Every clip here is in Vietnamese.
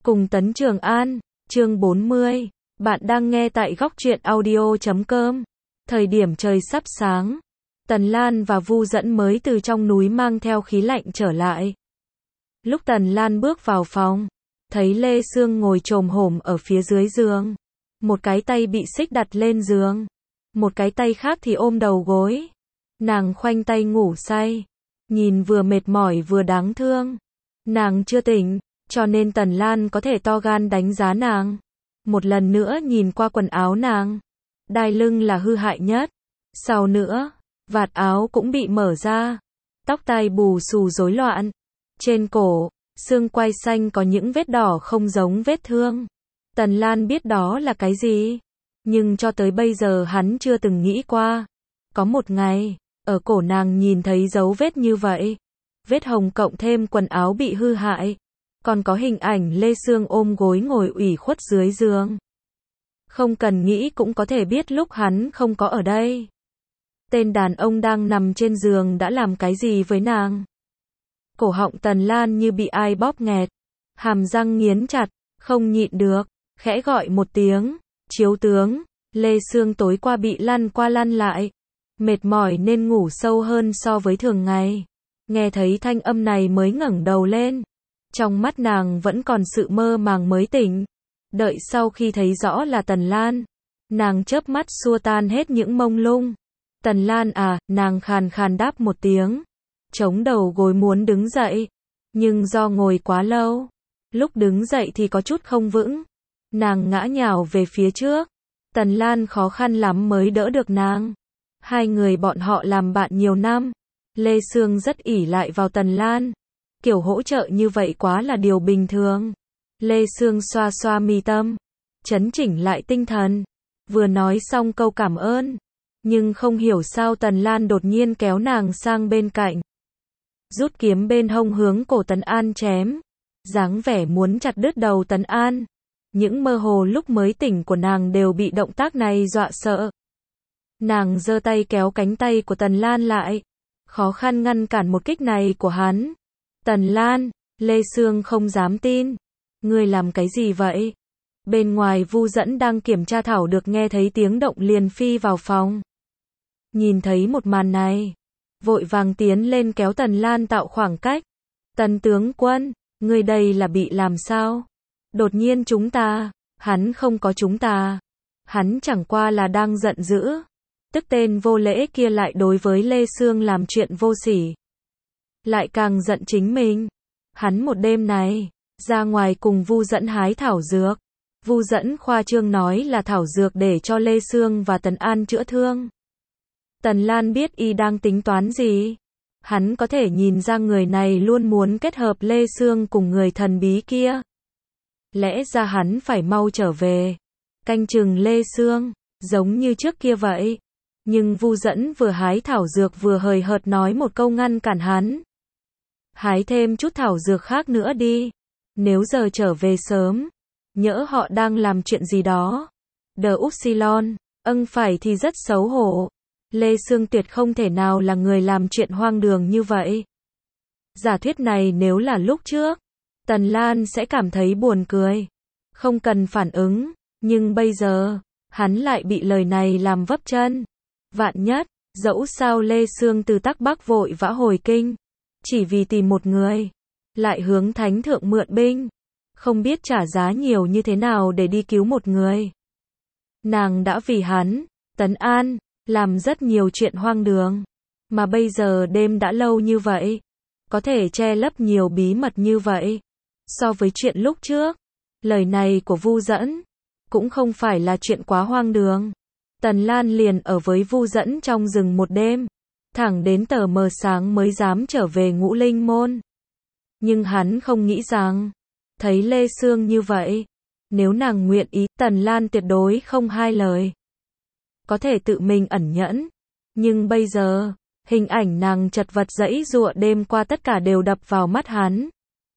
Cùng Tấn Trường An, chương 40. Bạn đang nghe tại góc truyện audio.com. Thời điểm trời sắp sáng, Tần Lan và Vu Dẫn mới từ trong núi mang theo khí lạnh trở lại. Lúc Tần Lan bước vào phòng, thấy Lê Sương ngồi chồm hổm ở phía dưới giường. Một cái tay bị xích đặt lên giường, một cái tay khác thì ôm đầu gối. Nàng khoanh tay ngủ say, nhìn vừa mệt mỏi vừa đáng thương. Nàng chưa tỉnh, cho nên Tần Lan có thể to gan đánh giá nàng. Một lần nữa nhìn qua quần áo nàng, đai lưng là hư hại nhất. Sau nữa, vạt áo cũng bị mở ra, tóc tai bù xù rối loạn. Trên cổ, xương quai xanh có những vết đỏ không giống vết thương. Tần Lan biết đó là cái gì, nhưng cho tới bây giờ hắn chưa từng nghĩ qua. Có một ngày, ở cổ nàng nhìn thấy dấu vết như vậy. Vết hồng cộng thêm quần áo bị hư hại. Còn có hình ảnh Lê Sương ôm gối ngồi ủy khuất dưới giường. Không cần nghĩ cũng có thể biết lúc hắn không có ở đây, tên đàn ông đang nằm trên giường đã làm cái gì với nàng. Cổ họng Tần Lan như bị ai bóp nghẹt, hàm răng nghiến chặt, không nhịn được, khẽ gọi một tiếng, chiếu tướng. Lê Sương tối qua bị lăn qua lăn lại, mệt mỏi nên ngủ sâu hơn so với thường ngày. Nghe thấy thanh âm này mới ngẩng đầu lên. Trong mắt nàng vẫn còn sự mơ màng mới tỉnh. Đợi sau khi thấy rõ là Tần Lan, nàng chớp mắt xua tan hết những mông lung. Tần Lan à, nàng khàn khàn đáp một tiếng, chống đầu gối muốn đứng dậy, nhưng do ngồi quá lâu, lúc đứng dậy thì có chút không vững. Nàng ngã nhào về phía trước, Tần Lan khó khăn lắm mới đỡ được nàng. Hai người bọn họ làm bạn nhiều năm, Lê Sương rất ỷ lại vào Tần Lan. Kiểu hỗ trợ như vậy quá là điều bình thường. Lê Sương xoa xoa mi tâm, trấn chỉnh lại tinh thần, vừa nói xong câu cảm ơn, nhưng không hiểu sao Tần Lan đột nhiên kéo nàng sang bên cạnh, rút kiếm bên hông hướng cổ Tần An chém, dáng vẻ muốn chặt đứt đầu Tần An. Những mơ hồ lúc mới tỉnh của nàng đều bị động tác này dọa sợ. Nàng giơ tay kéo cánh tay của Tần Lan lại, khó khăn ngăn cản một kích này của hắn. Tần Lan, Lê Sương không dám tin. Ngươi làm cái gì vậy? Bên ngoài Vu Dẫn đang kiểm tra thảo dược nghe thấy tiếng động liền phi vào phòng. Nhìn thấy một màn này, vội vàng tiến lên kéo Tần Lan tạo khoảng cách. Tần tướng quân, ngươi đây là bị làm sao? Đột nhiên chúng ta, hắn không có chúng ta. Hắn chẳng qua là đang giận dữ. Tức tên vô lễ kia lại đối với Lê Sương làm chuyện vô sỉ. Lại càng giận chính mình. Hắn một đêm này ra ngoài cùng Vu Dẫn hái thảo dược. Vu Dẫn khoa trương nói là thảo dược để cho Lê Sương và Tần An chữa thương. Tần Lan biết y đang tính toán gì. Hắn có thể nhìn ra người này luôn muốn kết hợp Lê Sương cùng người thần bí kia. Lẽ ra hắn phải mau trở về, canh chừng Lê Sương, giống như trước kia vậy. Nhưng Vu Dẫn vừa hái thảo dược vừa hời hợt nói một câu ngăn cản hắn. Hái thêm chút thảo dược khác nữa đi. Nếu giờ trở về sớm, nhỡ họ đang làm chuyện gì đó. Đờ Upsilon, phải thì rất xấu hổ. Lê Sương tuyệt không thể nào là người làm chuyện hoang đường như vậy. Giả thuyết này nếu là lúc trước, Tần Lan sẽ cảm thấy buồn cười, không cần phản ứng. Nhưng bây giờ, hắn lại bị lời này làm vấp chân. Vạn nhất, dẫu sao Lê Sương từ Tắc Bắc vội vã hồi kinh, chỉ vì tìm một người, lại hướng thánh thượng mượn binh, không biết trả giá nhiều như thế nào để đi cứu một người. Nàng đã vì hắn, Tần An, làm rất nhiều chuyện hoang đường, mà bây giờ đêm đã lâu như vậy, có thể che lấp nhiều bí mật như vậy. So với chuyện lúc trước, lời này của Vu Dẫn cũng không phải là chuyện quá hoang đường. Tần Lan liền ở với Vu Dẫn trong rừng một đêm, thẳng đến tờ mờ sáng mới dám trở về Ngũ Linh Môn. Nhưng hắn không nghĩ rằng, thấy Lê Sương như vậy, nếu nàng nguyện ý, Tần Lan tuyệt đối không hai lời. Có thể tự mình ẩn nhẫn, nhưng bây giờ, hình ảnh nàng chật vật giãy giụa đêm qua tất cả đều đập vào mắt hắn.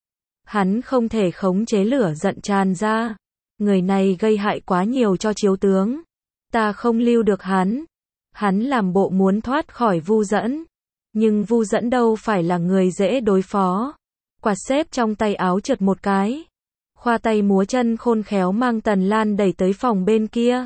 Hắn không thể khống chế lửa giận tràn ra. Người này gây hại quá nhiều cho chiếu tướng. Ta không lưu được hắn. Hắn làm bộ muốn thoát khỏi Vu Dẫn. Nhưng Vu Dẫn đâu phải là người dễ đối phó. Quạt xếp trong tay áo trượt một cái. khoa tay múa chân khôn khéo mang Tần Lan đẩy tới phòng bên kia.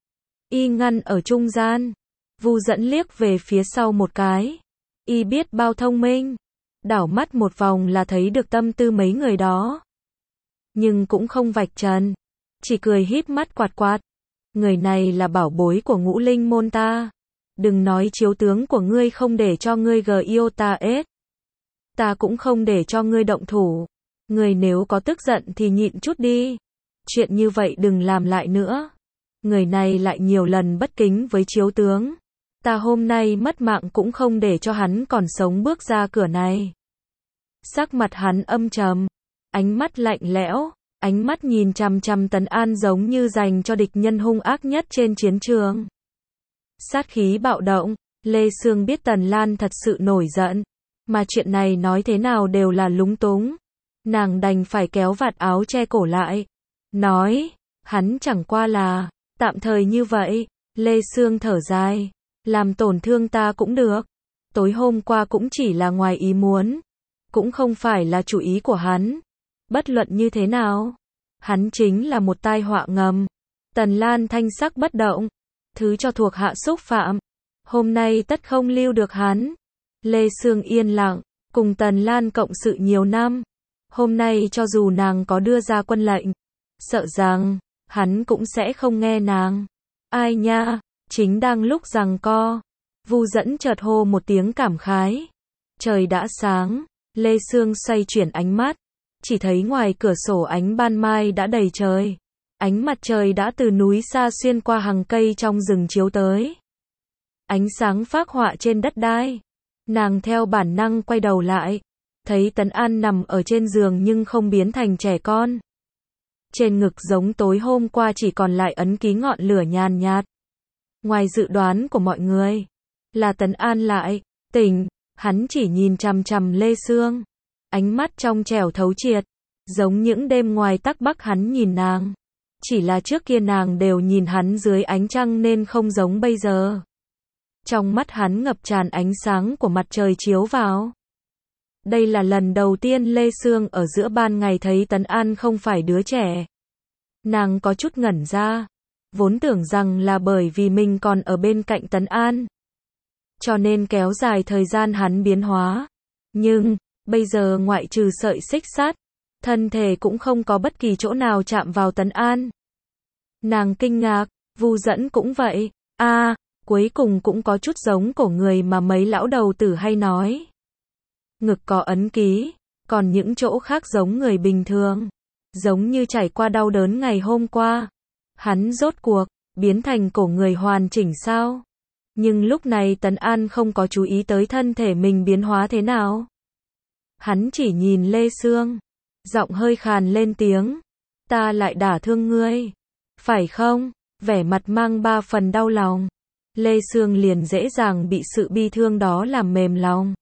Y ngăn ở trung gian. Vu Dẫn liếc về phía sau một cái. Y biết bao thông minh. Đảo mắt một vòng là thấy được tâm tư mấy người đó. Nhưng cũng không vạch trần. Chỉ cười híp mắt quạt quạt. Người này là bảo bối của Ngũ Linh môn ta. Đừng nói chiếu tướng của ngươi không để cho ngươi yêu ta ết. Ta cũng không để cho ngươi động thủ. Người nếu có tức giận thì nhịn chút đi. Chuyện như vậy đừng làm lại nữa. Người này lại nhiều lần bất kính với chiếu tướng. Ta hôm nay mất mạng cũng không để cho hắn còn sống bước ra cửa này. Sắc mặt hắn âm trầm. Ánh mắt lạnh lẽo. Ánh mắt nhìn chằm chằm Tần An giống như dành cho địch nhân hung ác nhất trên chiến trường. Sát khí bạo động. Lê Sương biết Tần Lan thật sự nổi giận. Mà chuyện này nói thế nào đều là lúng túng. Nàng đành phải kéo vạt áo che cổ lại. Nói, hắn chẳng qua là, tạm thời như vậy. Lê Sương thở dài. Làm tổn thương ta cũng được. Tối hôm qua cũng chỉ là ngoài ý muốn. Cũng không phải là chủ ý của hắn. Bất luận như thế nào. Hắn chính là một tai họa ngầm. Tần Lan thanh sắc bất động. Thứ cho thuộc hạ xúc phạm. Hôm nay tất không lưu được hắn. Lê Sương yên lặng. Cùng Tần Lan cộng sự nhiều năm. Hôm nay cho dù nàng có đưa ra quân lệnh. Sợ rằng, hắn cũng sẽ không nghe nàng. Ai nha, chính đang lúc giằng co. Vu Dẫn chợt hô một tiếng cảm khái. Trời đã sáng. Lê Sương xoay chuyển ánh mắt. Chỉ thấy ngoài cửa sổ ánh ban mai đã đầy trời. Ánh mặt trời đã từ núi xa xuyên qua hàng cây trong rừng chiếu tới. Ánh sáng phác họa trên đất đai. Nàng theo bản năng quay đầu lại. Thấy Tần An nằm ở trên giường nhưng không biến thành trẻ con. Trên ngực giống tối hôm qua chỉ còn lại ấn ký ngọn lửa nhàn nhạt. Ngoài dự đoán của mọi người, là Tần An lại tỉnh, hắn chỉ nhìn chằm chằm Lê Sương. Ánh mắt trong trẻo thấu triệt, giống những đêm ngoài Tắc Bắc hắn nhìn nàng. Chỉ là trước kia nàng đều nhìn hắn dưới ánh trăng nên không giống bây giờ. Trong mắt hắn ngập tràn ánh sáng của mặt trời chiếu vào. Đây là lần đầu tiên Lê Sương ở giữa ban ngày thấy Tần An không phải đứa trẻ. Nàng có chút ngẩn ra. Vốn tưởng rằng là bởi vì mình còn ở bên cạnh Tần An. Cho nên kéo dài thời gian hắn biến hóa. Nhưng, bây giờ ngoại trừ sợi xích sắt, thân thể cũng không có bất kỳ chỗ nào chạm vào Tần An. Nàng kinh ngạc, Vu Dẫn cũng vậy. Cuối cùng cũng có chút giống cổ người mà mấy lão đầu tử hay nói. Ngực có ấn ký, còn những chỗ khác giống người bình thường. Giống như trải qua đau đớn ngày hôm qua. Hắn rốt cuộc, biến thành cổ người hoàn chỉnh sao? Nhưng lúc này Tần An không có chú ý tới thân thể mình biến hóa thế nào. Hắn chỉ nhìn Lê Sương. Giọng hơi khàn lên tiếng. Ta lại đả thương ngươi. Phải không? Vẻ mặt mang ba phần đau lòng. Lê Sương liền dễ dàng bị sự bi thương đó làm mềm lòng.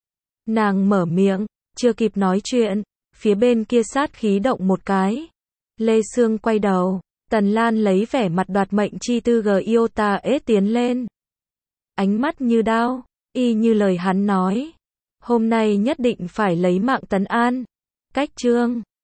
Nàng mở miệng, chưa kịp nói chuyện, phía bên kia sát khí động một cái. Lê Sương quay đầu, Tần Lan lấy vẻ mặt đoạt mệnh chi tư yêu ta ết tiến lên. Ánh mắt như đao, y như lời hắn nói. Hôm nay nhất định phải lấy mạng Tần An. Cách chương